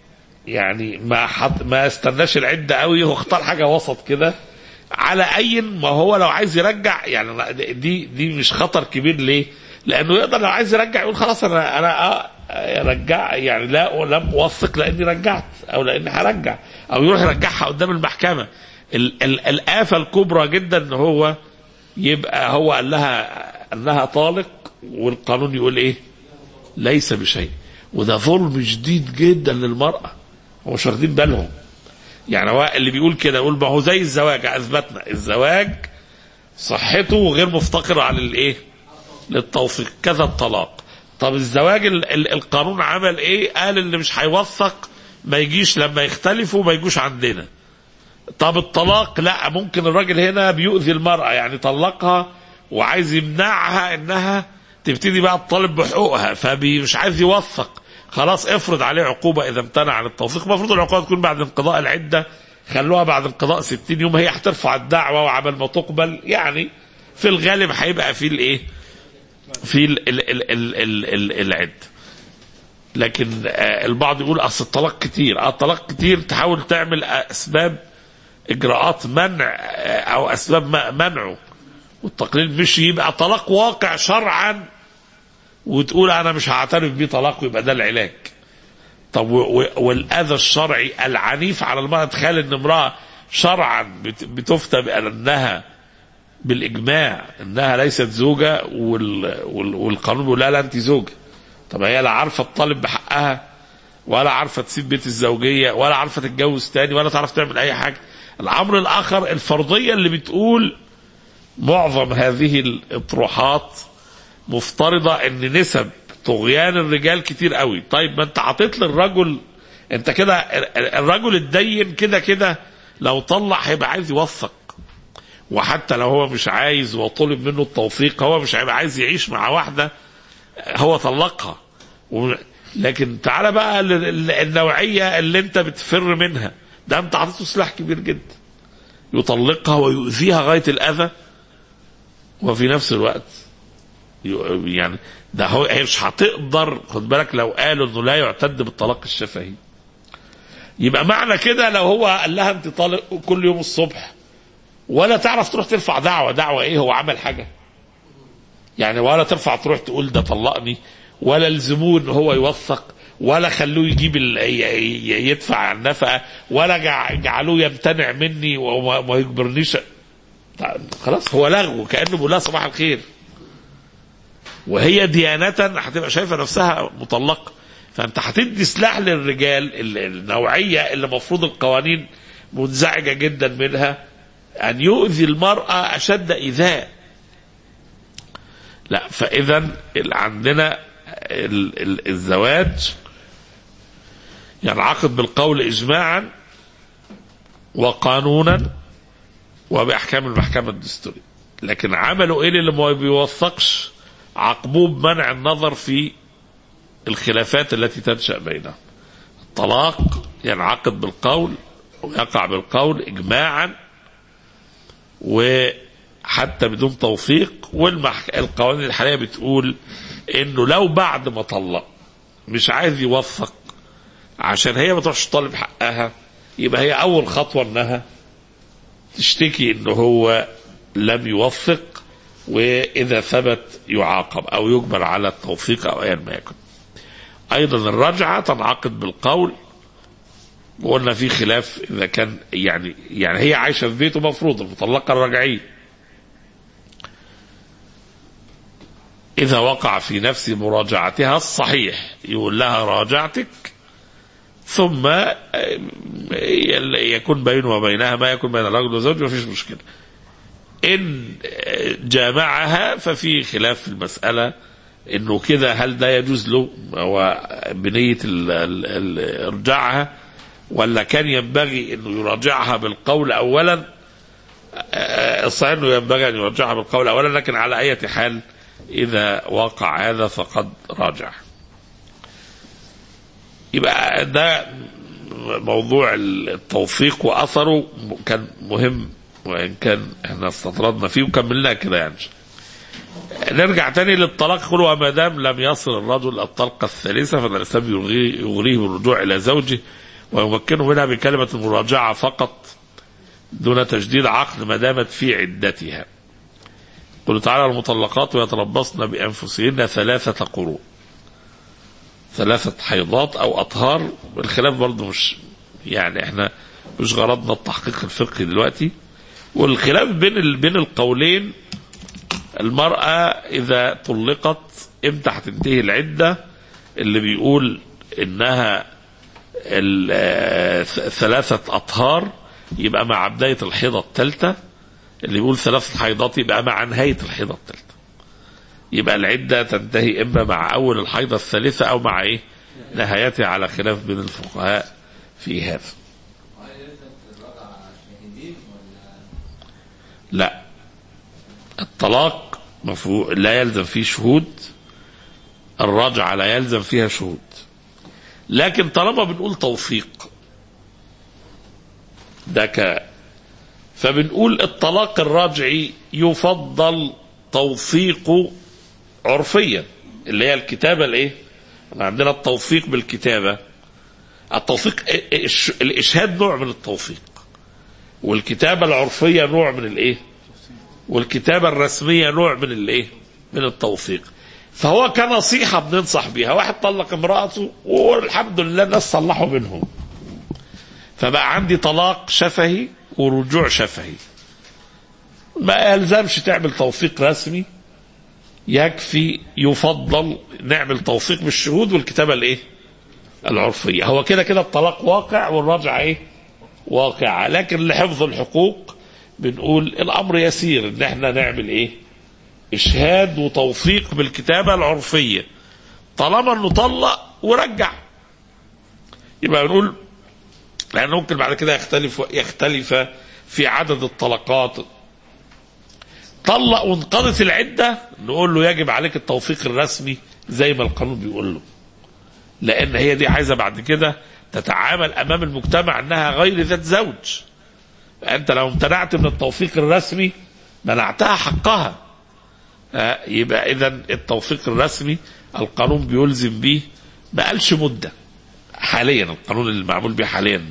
يعني ما حط ما استناش العده قوي، هو اختار حاجه وسط كده. على اي ما هو لو عايز يرجع يعني دي دي مش خطر كبير. ليه؟ لانه يقدر لو عايز يرجع يقول خلاص انا انا رجع يعني لا لم اوثق لاني رجعت او لاني هرجع، او يروح يرجعها قدام المحكمه. ال ال الآفة الكبرى جدا ان هو يبقى هو قال لها انها طالق والقانون يقول ايه؟ ليس بشيء. وده ظلم شديد جدا للمرأة، هو مش واخدين بالهم. يعني هو اللي بيقول كده يقول ما هو زي الزواج، اثبتنا الزواج صحته غير مفتقرة على الايه؟ للتوثيق. كذا الطلاق. طب الزواج ال ال القانون عمل ايه؟ قال اللي مش هيوثق ما يجيش، لما يختلفوا ما يجوش عندنا. طب الطلاق لا، ممكن الراجل هنا بيؤذي المرأة، يعني طلقها وعايز يمنعها انها تبتدي بقى تطالب بحقوقها، فمش عايز يوثق. خلاص افرض عليه عقوبة اذا امتنع عن التوثيق. المفروض العقوبة تكون بعد انقضاء العدة، خلوها بعد انقضاء ستين يوم. هي هترفع الدعوة وعمل ما تقبل، يعني في الغالب هيبقى في الايه؟ في ال ال ال ال ال ال العدة. لكن البعض يقول اصل الطلاق كتير. اه الطلاق كتير، تحاول تعمل اسباب اجراءات منع او اسباب منعه، والتقليل مش يبقى طلاق واقع شرعا وتقول انا مش هعترف بيه طلاق ويبقى ده العلاج. طب والاذى الشرعي العنيف على المرأة، تخيل ان امرأة شرعا بتفتى بانها بالاجماع انها ليست زوجة، والقانون بيقول لا لا انت زوجة. طب هي لا عارفة تطالب بحقها، ولا عارفة تسيب بيت الزوجية، ولا عارفة تتجوز تاني، ولا تعرف تعمل اي حاجة. الامر الاخر الفرضية اللي بتقول معظم هذه الاطروحات مفترضة ان نسب طغيان الرجال كتير قوي. طيب ما انت عطيت للرجل، انت كده الرجل الدين كده كده لو طلع هيبقى عايز يوثق، وحتى لو هو مش عايز وطلب منه التوثيق هو مش هيبقى عايز يعيش مع واحدة هو طلقها. لكن تعالى بقى النوعية اللي انت بتفر منها، ده انت عطيته سلاح كبير جدا يطلقها ويؤذيها غاية الأذى، وفي نفس الوقت يعني ده هو مش هتقدر. خد بالك لو قالوا انه لا يعتد بالطلاق الشفهي، يبقى معنى كده لو هو قال لها انت طالق كل يوم الصبح ولا تعرف تروح ترفع دعوة، دعوة ايه؟ هو عمل حاجة يعني؟ ولا ترفع تروح تقول ده طلقني، ولا الزمون هو يوثق، ولا خلوه يجيب يدفع النفقة، ولا جعلوه يمتنع مني وما يجبرنيش. خلاص هو لغو، كأنه بيقول لها صباح الخير، وهي ديانة هتبقى شايفة نفسها مطلقة. فانت هتدي سلاح للرجال النوعية اللي مفروض القوانين منزعجة جدا منها، ان يؤذي المرأة اشد ايذاء. لا، فاذا عندنا الزواج ينعقد بالقول اجماعا وقانونا وباحكام المحكمة الدستورية. لكن عملوا ايه اللي ما بيوثقش؟ عاقبوه بمنع النظر في الخلافات التي تنشأ بينهم. الطلاق ينعقد بالقول ويقع بالقول إجماعا وحتى بدون توثيق. والقوانين الحالية بتقول إنه لو بعد ما طلق مش عايز يوثق عشان هي ما تروحش تطالب حقها، يبقى هي أول خطوة إنها تشتكي إنه هو لم يوثق، وإذا ثبت يعاقب أو يجبر على التوثيق أو أيا ما يكن. أيضا الرجعة تنعقد بالقول، وقلنا في خلاف إذا كان يعني يعني هي عايشة في بيته مفروض المطلقة الرجعية، إذا وقع في نفس مراجعتها الصحيح يقول لها راجعتك، ثم يكون بينه وبينها ما يكون بين الرجل وزوجه، مفيش مشكلة. إن جامعها ففي خلاف في المسألة إنه كده هل ده يجوز له هو بنية إرجاعها، ولا كان ينبغي إنه يراجعها بالقول أولا. الصحيح إنه ينبغي أن يراجعها بالقول أولا، لكن على أي حال إذا وقع هذا فقد راجع. يبقى ده موضوع التوثيق وأثره كان مهم، وإن كان احنا استطردنا فيه وكملناه كده يعني. نرجع تاني للطلاق. قلوا وما دام لم يصل الرجل الطلقة الثالثة فإن الإسلام يغريه بالرجوع إلى زوجه ويمكنه منها بكلمة المراجعة فقط دون تجديد عقد ما دامت في عدتها. قل تعالى المطلقات ويتربصن بأنفسهن ثلاثة قروء، ثلاثة حيضات أو أطهار. الخلاف برضو مش يعني احنا مش غرضنا التحقيق الفقهي دلوقتي. والخلاف بين بين القولين المرأة إذا طلقت امتى هتنتهي العدة، اللي بيقول إنها ثلاثة أطهار يبقى مع بداية الحيضة الثالثة، اللي بيقول ثلاثة حيضات يبقى مع نهاية الحيضة الثالثة. يبقى العدة تنتهي إما مع أول الحيضة الثالثة أو مع إيه نهايتها، على خلاف بين الفقهاء في هذا. لا، الطلاق مفهوم لا يلزم فيه شهود، الرجعة لا يلزم فيها شهود. لكن طالما بنقول توثيق ده ك فبنقول الطلاق الراجعي يفضل توثيقه عرفيا، اللي هي الكتابة الايه. عندنا التوثيق بالكتابة، التوثيق الإشهاد نوع من التوثيق، والكتابة العرفية نوع من الايه، والكتابة الرسمية نوع من الايه من التوثيق. فهو كنصيحة بننصح بيها. واحد طلق امرأته والحمد لله الناس صلحوا منهم، فبقى عندي طلاق شفهي ورجوع شفهي، ما يلزمش تعمل توثيق رسمي، يكفي يفضل نعمل توثيق بالشهود والكتابة الايه العرفية. هو كده كده الطلاق واقع والرجعة ايه واقع، لكن لحفظ الحقوق بنقول الامر يسير ان احنا نعمل ايه اشهاد وتوثيق بالكتابة العرفية طالما انه طلق ورجع. يبقى بنقول لأن ممكن بعد كده يختلف يختلف في عدد الطلقات. طلق وانقضت العدة نقول له يجب عليك التوثيق الرسمي زي ما القانون بيقول له، لأن هي دي عايزة بعد كده تتعامل أمام المجتمع أنها غير ذات زوج. أنت لو امتنعت من التوثيق الرسمي منعتها حقها. يبقى إذن التوثيق الرسمي القانون بيلزم به، ما قالش مدة حاليا، القانون اللي معمول به حاليا،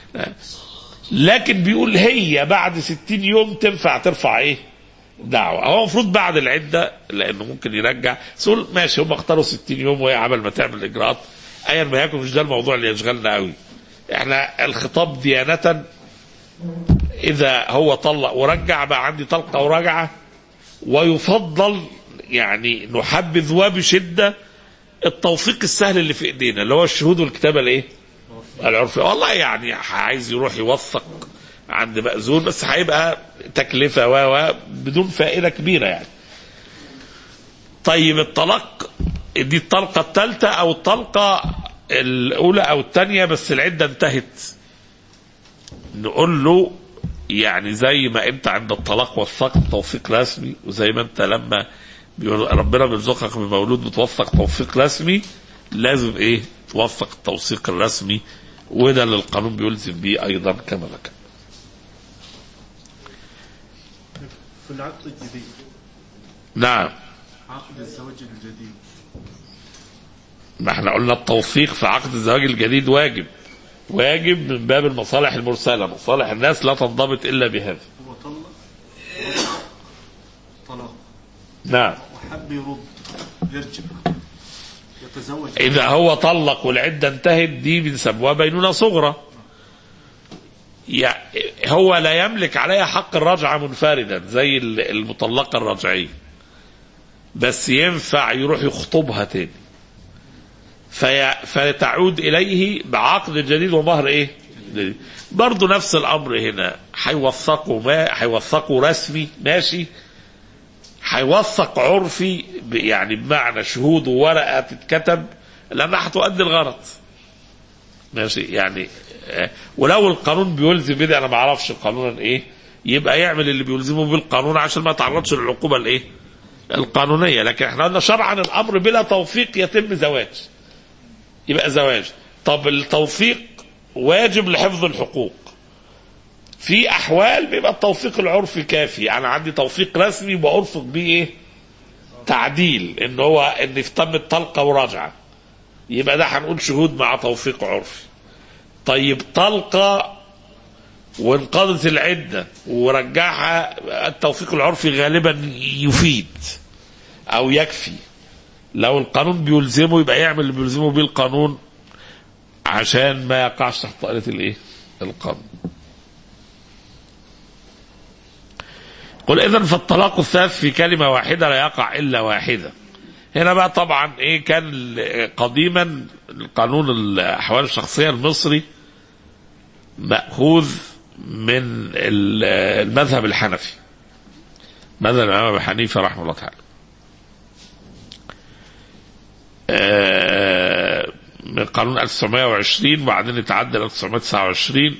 لكن بيقول هي بعد ستين يوم تنفع ترفع ايه دعوة. هو المفروض بعد العدة لانه ممكن يرجع، سؤال ماشي هم اختاروا ستين يوم وهي عمل ما تعمل اجراءات ايا ما يكن، مش ده الموضوع اللي يشغلنا قوي. احنا الخطاب ديانة اذا هو طلق ورجع بقى عندي طلقة ورجعة، ويفضل يعني نحبذ وبشدة التوثيق السهل اللي في ايدينا اللي هو الشهود والكتابة الايه العرفية. والله يعني عايز يروح يوثق عند مأذون بس هيبقى تكلفة و بدون فائدة كبيرة يعني. طيب الطلاق دي الطلقة الثالثة او الطلقة الاولى او الثانية بس العدة انتهت، نقول له يعني زي ما انت عند الطلاق وثقت توثيق رسمي، وزي ما انت لما ربنا بيرزقك بمولود بتوثق توثيق رسمي، لازم ايه توثق التوثيق الرسمي، وده اللي القانون بيلزم بيه ايضا كما ذكر. في العقد الجديد، نعم، عقد الزواج الجديد، ما احنا قلنا التوثيق في عقد الزواج الجديد واجب، واجب من باب المصالح المرسلة، مصالح الناس لا تنضبط إلا بهذا. هو طلق طلاق نعم، وحب يرد يرجع يتزوج، إذا هو طلق والعدة انتهت دي بنسموها بينونة صغرى، هو لا يملك عليها حق الرجعة منفردا زي المطلقة الرجعية، بس ينفع يروح يخطبها تاني في فتعود إليه بعقد جديد ومهر إيه جديد. برضو نفس الأمر هنا، هيوثقوا ما هيوثقوا رسمي ماشي، هيوثق عرفي يعني بمعنى شهود وورقة تتكتب لأنها هتؤدي الغرض ماشي يعني. ولو القانون بيلزم بده أنا ما أعرفش قانونا إيه، يبقى يعمل اللي بيلزمه بالقانون عشان ما يتعرضش للعقوبة الإيه القانونية. لكن احنا قلنا شرعا الأمر بلا توثيق يتم زواج، يبقى زواج. طب التوثيق واجب لحفظ الحقوق، في أحوال بيبقى التوثيق العرفي كافي، يعني عندي توثيق رسمي بأرفق بيه إيه تعديل إن هو إن تم الطلقة ورجعة، يبقى ده هنقول شهود مع توثيق عرفي. طيب طلقة وانقضت العدة ورجعها، التوثيق العرفي غالبا يفيد أو يكفي، لو القانون بيلزمه يبقى يعمل اللي بيلزمه بيه القانون عشان ما يقعش تحت طائلة الايه القانون. قل اذن فالطلاق الثلاث في كلمة واحدة لا يقع الا واحدة. هنا بقى طبعا ايه كان قديما القانون الاحوال الشخصية المصري مأخوذ من المذهب الحنفي، مذهب الامام ابي حنيفة رحمه الله تعالى، من قانون ألف وتسعمائة وعشرين وبعدين اتعدل ألف وتسعمائة وتسعة وعشرين.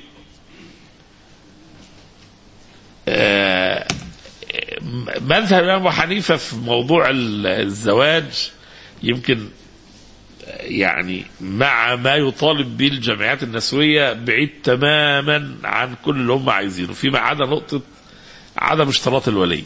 مذهب الإمام أبو حنيفة في موضوع الزواج يمكن يعني مع ما يطالب به الجمعيات النسوية بعيد تماما عن كل اللي هم عايزينه، فيما عدا نقطة عدم اشتراط الولي.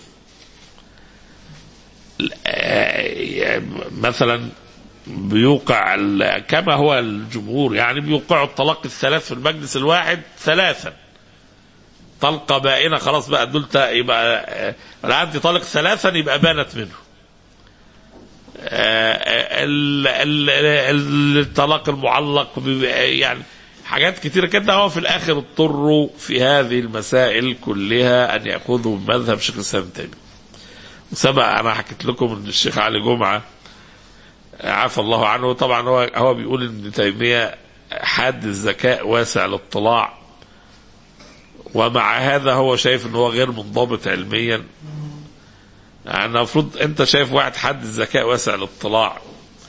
مثلا بيوقع كما هو الجمهور يعني بيوقعوا الطلاق الثلاث في المجلس الواحد ثلاثا، طلقة بائنة خلاص بقى دول يبقى العبد طلق ثلاثا يبقى بانت منه. الطلاق المعلق يعني حاجات كتيرة كده. هو في الآخر اضطروا في هذه المسائل كلها أن يأخذوا مذهب شيخ الإسلام ابن تيمية. وسبق أنا حكيت لكم أن الشيخ علي جمعة عفى الله عنه طبعا هو هو بيقول ان ابن تيمية حاد الذكاء واسع الاطلاع، ومع هذا هو شايف ان هو غير منضبط علميا. يعني المفروض انت شايف واحد حاد الذكاء واسع الاطلاع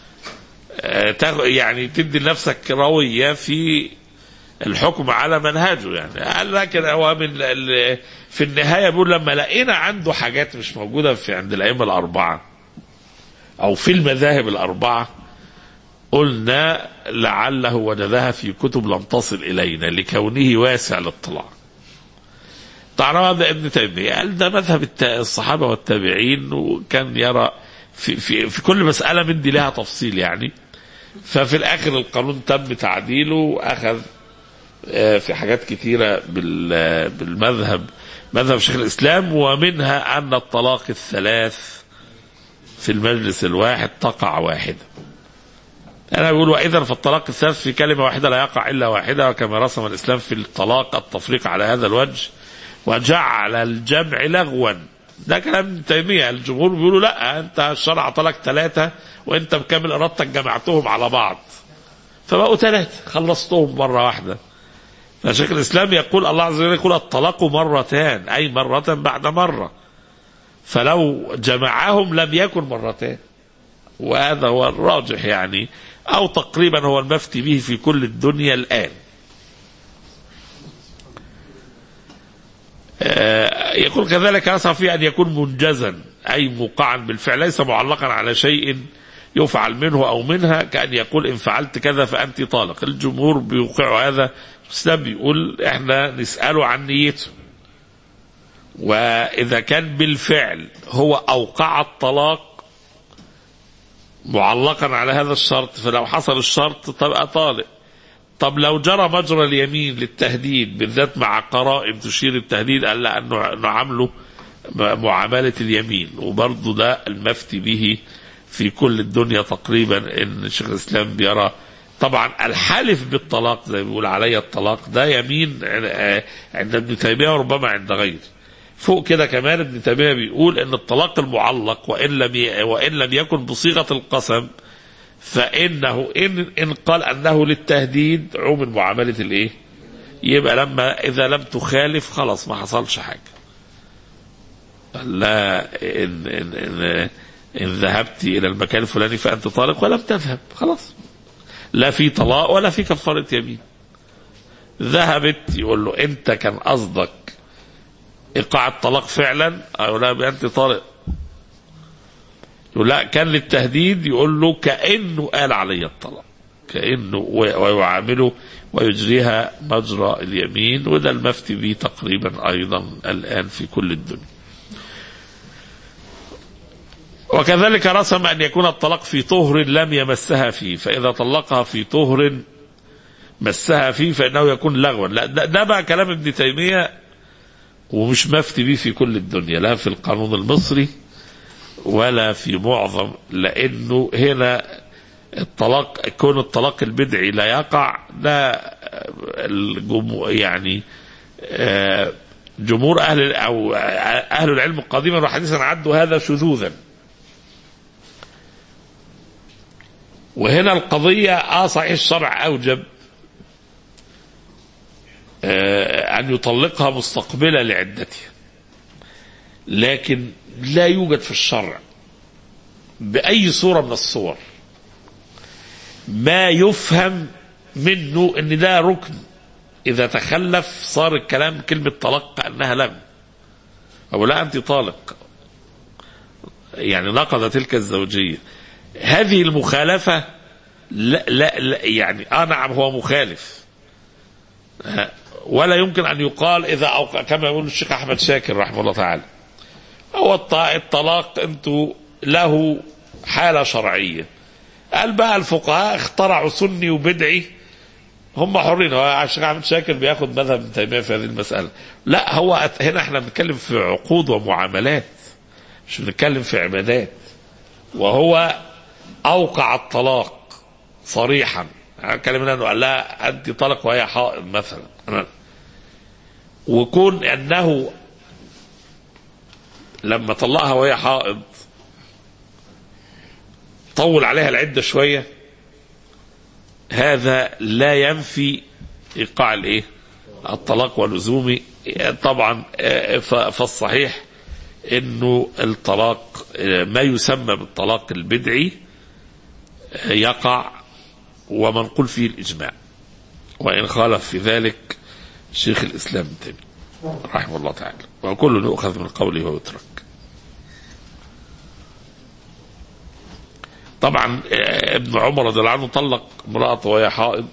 يعني تدي لنفسك روية في الحكم على منهجه يعني. لكن هو من في النهاية بيقول لما لقينا عنده حاجات مش موجودة في عند الأئمة الأربعة أو في المذاهب الأربعة قلنا لعله وجدها في كتب لم تصل إلينا لكونه واسع الاطلاع. طبعا هذا ابن تيمية قال ده مذهب الصحابة والتابعين، وكان يرى في, في, في كل مسألة من دي لها تفصيل يعني. ففي الآخر القانون تم تعديله وأخذ في حاجات كثيرة بالمذهب مذهب شيخ الإسلام، ومنها أن الطلاق الثلاث في المجلس الواحد تقع واحدة. أنا بقول وإذا فالطلاق الثلاث في كلمة واحدة لا يقع إلا واحدة، وكما رسم الإسلام في الطلاق التفريق على هذا الوجه وجعل الجمع لغوا. ده كلام ابن تيمية. الجمهور بيقولوا لا، أنت الشرع طلق ثلاثة وأنت بكامل إرادتك جمعتهم على بعض فبقوا ثلاثة خلصتهم مرة واحدة. فشيخ الإسلام يقول الله عز وجل يقول الطلاق مرتان، أي مرة بعد مرة، فلو جمعهم لم يكن مرتين، وهذا هو الراجح يعني، أو تقريبا هو المفتي به في كل الدنيا الآن. يقول كذلك يسعى فيه أن يكون منجزا أي موقعا بالفعل ليس معلقا على شيء يفعل منه أو منها، كأن يقول إن فعلت كذا فأنت طالق. الجمهور بيوقعوا هذا، الإسلام بيقول إحنا نسأله عن نيته، وإذا كان بالفعل هو أوقع الطلاق معلقا على هذا الشرط، فلو حصل الشرط تبقى طالق. طب لو جرى مجرى اليمين للتهديد، بالذات مع قرائن تشير التهديد ألا أنه نعامله معاملة اليمين، وبرضه ده المفتي به في كل الدنيا تقريبا، ان شيخ الاسلام بيرى طبعا الحلف بالطلاق زي ما بيقول علي الطلاق ده يمين عند ابن تيمية وربما عند غيره. فوق كده كمان ابن تيمية بيقول ان الطلاق المعلق وان لم وان لم يكن بصيغة القسم فانه ان ان قال انه للتهديد عموم معاملة الايه، يبقى لما اذا لم تخالف خلاص ما حصلش حاجة. لا إن, إن, إن, إن ذهبت إلى المكان الفلاني فأنت طالق ولم تذهب، خلاص لا في طلاق ولا في كفارة يمين. ذهبت يقول له أنت كان قصدك إيقاع الطلاق فعلا، أو لا أنت طالق، يقول لا كان للتهديد، يقول له كأنه قال علي الطلاق، كأنه ويعامله ويجريها مجرى اليمين. وده المفتي به تقريبا أيضا الآن في كل الدنيا. وكذلك رسم أن يكون الطلاق في طهر لم يمسها فيه، فإذا طلقها في طهر مسها فيه فإنه يكون لغوا. لا ده, ده بقى كلام ابن تيمية ومش مفتي به في كل الدنيا، لا في القانون المصري ولا في معظم، لأنه هنا الطلاق كون الطلاق البدعي لا يقع، ده الجمهور يعني جمهور أهل أو أهل العلم قديما وحديثا عدوا هذا شذوذا. وهنا القضية آه صحيح الشرع أوجب آه أن يطلقها مستقبلة لعدتها، لكن لا يوجد في الشرع بأي صورة من الصور ما يفهم منه أن ده ركن إذا تخلف صار الكلام كلمة طلاق كأنها لم، أو لا أنت طالق، يعني نقض تلك الزوجية. هذه المخالفة لا, لا, لا يعني آه نعم هو مخالف، ولا يمكن أن يقال إذا أو كما يقول الشيخ أحمد شاكر رحمه الله تعالى، هو الطلاق أنتوا له حالة شرعية، قال بقى الفقهاء اخترعوا سني وبدعي، هم حرين. هو الشيخ أحمد شاكر بياخد مذهب ابن تيمية في هذه المسألة. لا هو هنا احنا بنتكلم في عقود ومعاملات، مش بنتكلم في عبادات. وهو أوقع الطلاق صريحا، كلمنا أنه قال لا أنت طلق وهي حائض مثلا، وكون أنه لما طلقها وهي حائض طول عليها العدة شوية، هذا لا ينفي إيقاع الإيه الطلاق ولزومه. طبعا فالصحيح إنه الطلاق ما يسمى بالطلاق البدعي يقع ومنقول فيه الإجماع، وإن خالف في ذلك شيخ الإسلام ابن تيمية رحمه الله تعالى، وكل يؤخذ من قوله ويترك. طبعا ابن عمر رضي الله عنه طلق امرأته وهي حائض،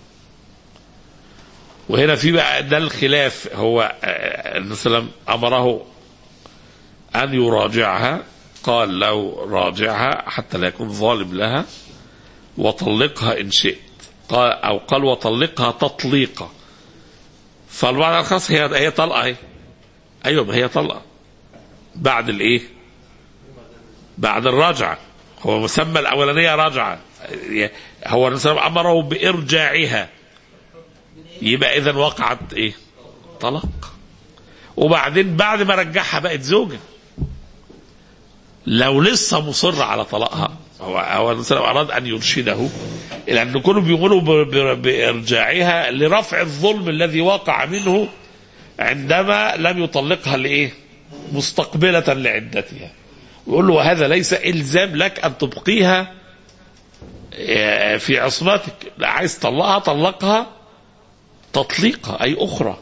وهنا في بقى ده الخلاف، هو النبي صلى الله عليه وسلم أمره أن يراجعها، قال لو راجعها حتى لا يكون ظالم لها وطلقها إن شئت، قال أو قال وطلقها تطليقة. فالبعض الخاص هي هي طلقة، هي أيوة ما هي طلقة بعد الإيه بعد الرجعة، هو مسمى الأولانية رجعة، هو النبي أمره بإرجاعها، يبقى إذن وقعت إيه طلاق. وبعدين بعد ما رجعها بقت زوجة، لو لسه مصر على طلاقها، هو هو أراد أن يرشده إلى أن كانوا بيقولوا بإرجاعها لرفع الظلم الذي وقع منه عندما لم يطلقها لإيه مستقبلة لعدتها، يقول له هذا ليس إلزام لك أن تبقيها في عصمتك، لا عايز طلقها طلقها تطليقها أي أخرى.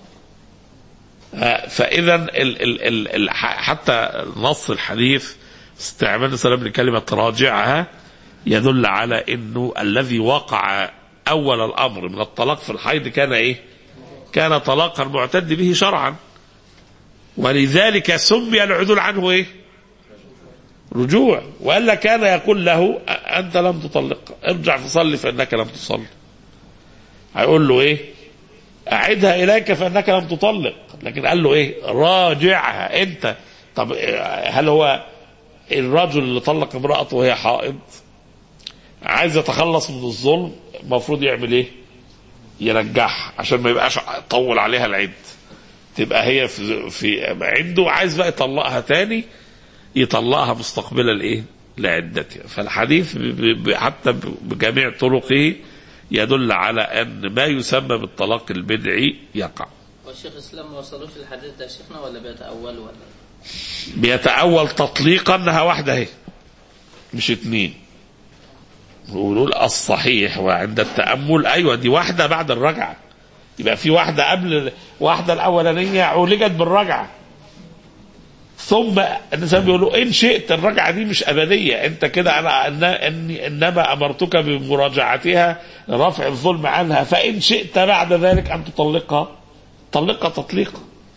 فإذا ال ال ال حتى نص الحديث استعمال السلام لكلمة راجعها يدل على انه الذي وقع اول الامر من الطلاق في الحيض كان ايه؟ كان طلاقا معتد به شرعا، ولذلك سمي العدول عنه ايه؟ رجوع. والا كان يقول له انت لم تطلق، ارجع فصلي فانك لم تصلي. هيقول له ايه؟ اعدها اليك فانك لم تطلق. لكن قال له ايه؟ راجعها انت. طب هل هو الرجل اللي طلق امرأته وهي حائض عايز يتخلص من الظلم المفروض يعمل ايه؟ يرجعها عشان ما يبقاش طول عليها العد، تبقى هي في, في عنده عايز بقى يطلقها تاني، يطلقها مستقبلا الايه؟ لعدتها. فالحديث حتى بجميع طرقه يدل على ان ما يسمى بالطلاق البدعي يقع. والشيخ الاسلام ما وصلوش الحديث ده شيخنا ولا بيتأول ولا؟ بيتأول تطليقا انها واحده اهي مش اتنين. ونقول الصحيح وعند التأمل ايوه دي واحده بعد الرجعه، يبقى في واحده قبل واحده الاولانيه عولجت بالرجعه، ثم الناس بيقولوا ان شئت الرجعه دي مش ابديه، انت كده انا اني انما امرتك بمراجعتها رفع الظلم عنها، فان شئت بعد ذلك ان تطلقها طلقها تطليقا.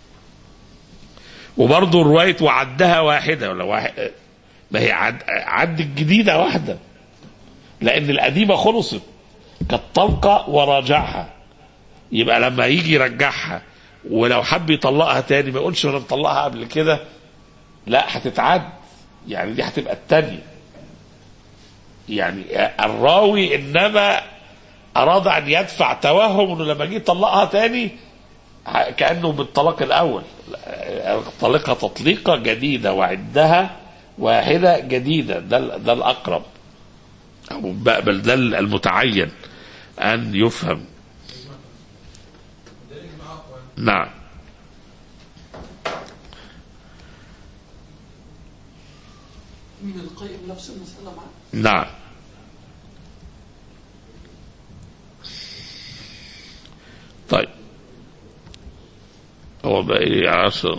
وبرضه روايه وعدها واحده ولا واحد، ما هي عد عد الجديده واحده لان القديمه خلصت كالطلقه وراجعها. يبقى لما يجي يرجعها ولو حب يطلقها تاني ما يقولش انا مطلقها قبل كده، لا هتتعد، يعني دي هتبقى التانية. يعني الراوي انما اراد ان يدفع توهم انه لما جه يطلقها تاني كانه بالطلاق الاول، طلقها تطليقه جديده وعدها واحده جديده. ده ده الاقرب او بل ده المتعين ان يفهم. نعم. من القيم نفس المسألة معه. نعم. طيب هو بقى عشر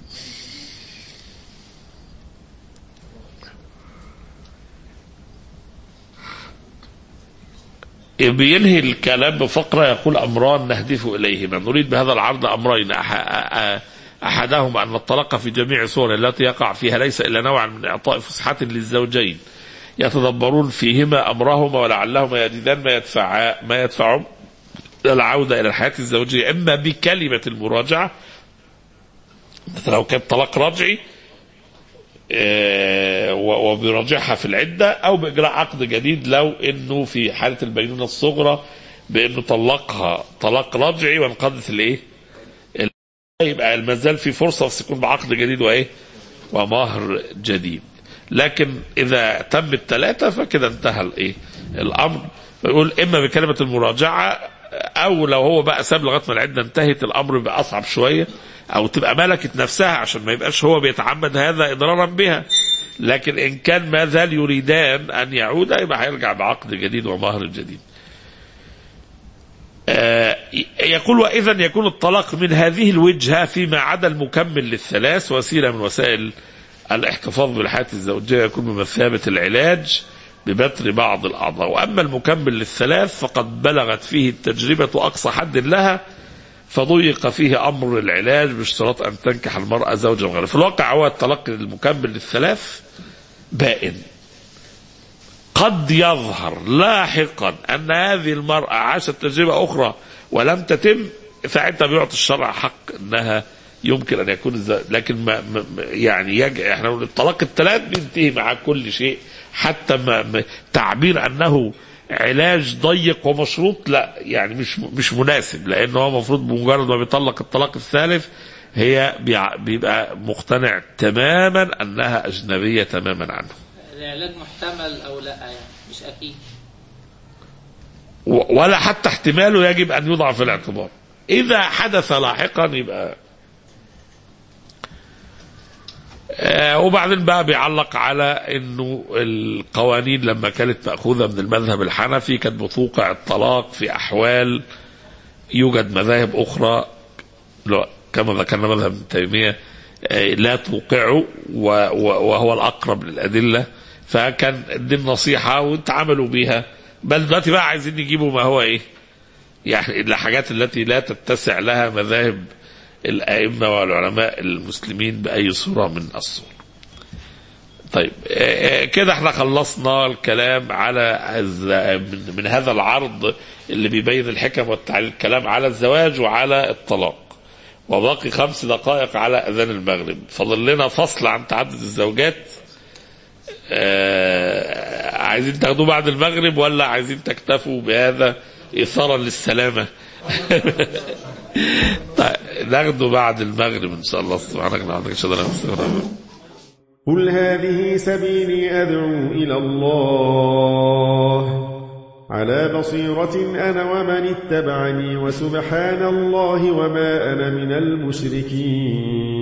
بينهي الكلام بفقرة يقول أمران نهدف إليهما، نريد بهذا العرض أمرين، أحدهما أن الطلاق في جميع صوره التي يقع فيها ليس إلا نوعا من إعطاء فسحة للزوجين يتدبرون فيهما أمرهما ولعلهما يجدان ما يدفع ما يدفعهم العودة إلى الحياة الزوجية، إما بكلمة المراجعة لو كان طلاق رجعي وبيراجعها في العدة، أو بإجراء عقد جديد لو إنه في حالة البينونة الصغرى بإنه طلقها طلاق رجعي وانقضت الإيه؟ يبقى المازال في فرصة بس يكون بعقد جديد وإيه؟ ومهر جديد. لكن إذا تم الثلاثة فكده انتهى الإيه؟ الأمر. فيقول إما بكلمة المراجعة، أو لو هو بقى ساب لغاية ما العدة انتهت الأمر بقى أصعب شوية، أو تبقى ملكت نفسها عشان ما يبقاش هو بيتعمد هذا إضرارا بها. لكن إن كان ما زال يريدان أن يعود يبقى هيرجع بعقد جديد ومهر جديد. آه يقول وإذا يكون الطلاق من هذه الوجهة فيما عدا المكمل للثلاث وسيلة من وسائل الاحتفاظ بالحياة الزوجية، يكون بمثابة العلاج ببتر بعض الأعضاء. وأما المكمل للثلاث فقد بلغت فيه التجربة أقصى حد لها فضيق فيه أمر العلاج باشتراط أن تنكح المرأة زوجا غيره. في الواقع هو الطلاق المكمل للثلاث بائن. قد يظهر لاحقا أن هذه المرأة عاشت تجربة أخرى ولم تتم، ساعتها بيعطي الشرع حق أنها يمكن أن يكون الزوج. لكن ما يعني يجب احنا نقول الطلاق الثلاث بينتهي مع كل شيء، حتى ما تعبير أنه علاج ضيق ومشروط لا، يعني مش مش مناسب، لأنه هو المفروض بمجرد ما بيطلق الطلاق الثالث هي بيبقى مقتنع تماما أنها أجنبية تماما عنه. العلاج محتمل أو لا يعني مش أكيد، ولا حتى احتماله يجب أن يوضع في الاعتبار. إذا حدث لاحقا يبقى آه وبعدين بقى بيعلق على انه القوانين لما كانت مأخوذة من المذهب الحنفي كانت بتوقع الطلاق في احوال يوجد مذاهب اخرى كما ذكرنا مذهب ابن تيمية آه لا توقعه وهو الاقرب للادلة، فكان دي النصيحة واتعاملوا بيها. بل دلوقتي بقى عايزين يجيبوا ما هو ايه يعني الحاجات التي لا تتسع لها مذاهب الأئمة والعلماء المسلمين بأي صورة من الصور. طيب كده احنا خلصنا الكلام على من هذا العرض اللي بيبين الحكم والتعليل، الكلام على الزواج وعلى الطلاق، وباقي خمس دقائق على أذان المغرب. فضل لنا فصل عن تعدد الزوجات. اه عايزين تاخدوه بعد المغرب ولا عايزين تكتفوا بهذا إثارا للسلامة؟ طيب ناخده بعد المغرب إن شاء الله. سبحانك اللهم وبحمدك أشهد أن لا إله إلا أنت. قل هذه سبيلي أدعو إلى الله على بصيرة أنا ومن اتبعني وسبحان الله وما أنا من المشركين.